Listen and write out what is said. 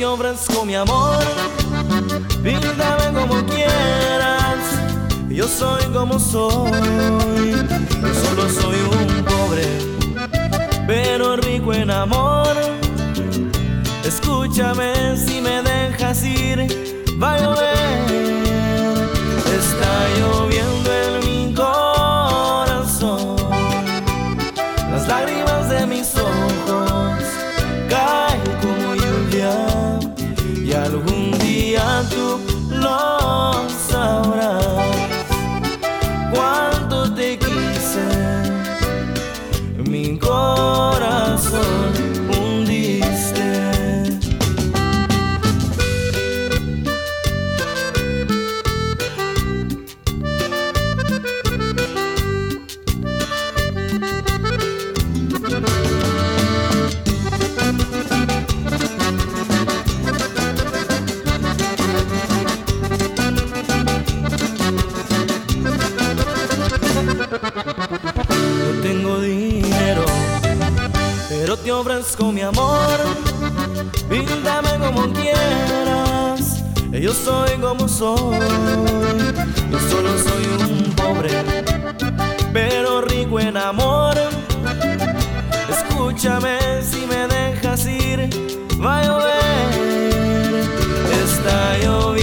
ofrezco mi amor, píntame como quieras. Yo soy como soy, yo solo soy un pobre, pero rico en amor. Escúchame, si me dejas ir, va a llover. Está lloviendo en mi corazón, las lágrimas de mis ojos caen como lluvia, y algún día tú lo sabrás. Cuánto te quise, mi corazón hundiste. No tengo dinero, pero te ofrezco mi amor, píntame como quieras. Yo soy como soy, yo solo soy un pobre, pero rico en amor. Escúchame, si me dejas ir, va a llover. Está lloviendo